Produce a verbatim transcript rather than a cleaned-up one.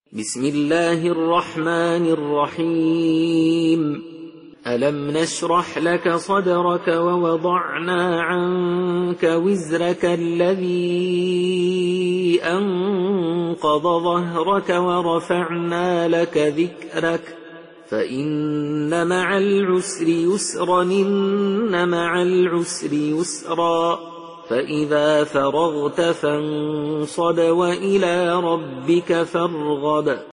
بسم الله الرحمن الرحيم ألم نشرح لك صدرك ووضعنا عنك وزرك الذي أنقض ظهرك ورفعنا لك ذكرك فإن مع العسر يسرا إن مع العسر يسرا فإذا فرغت فانصب وإلى ربك فارغب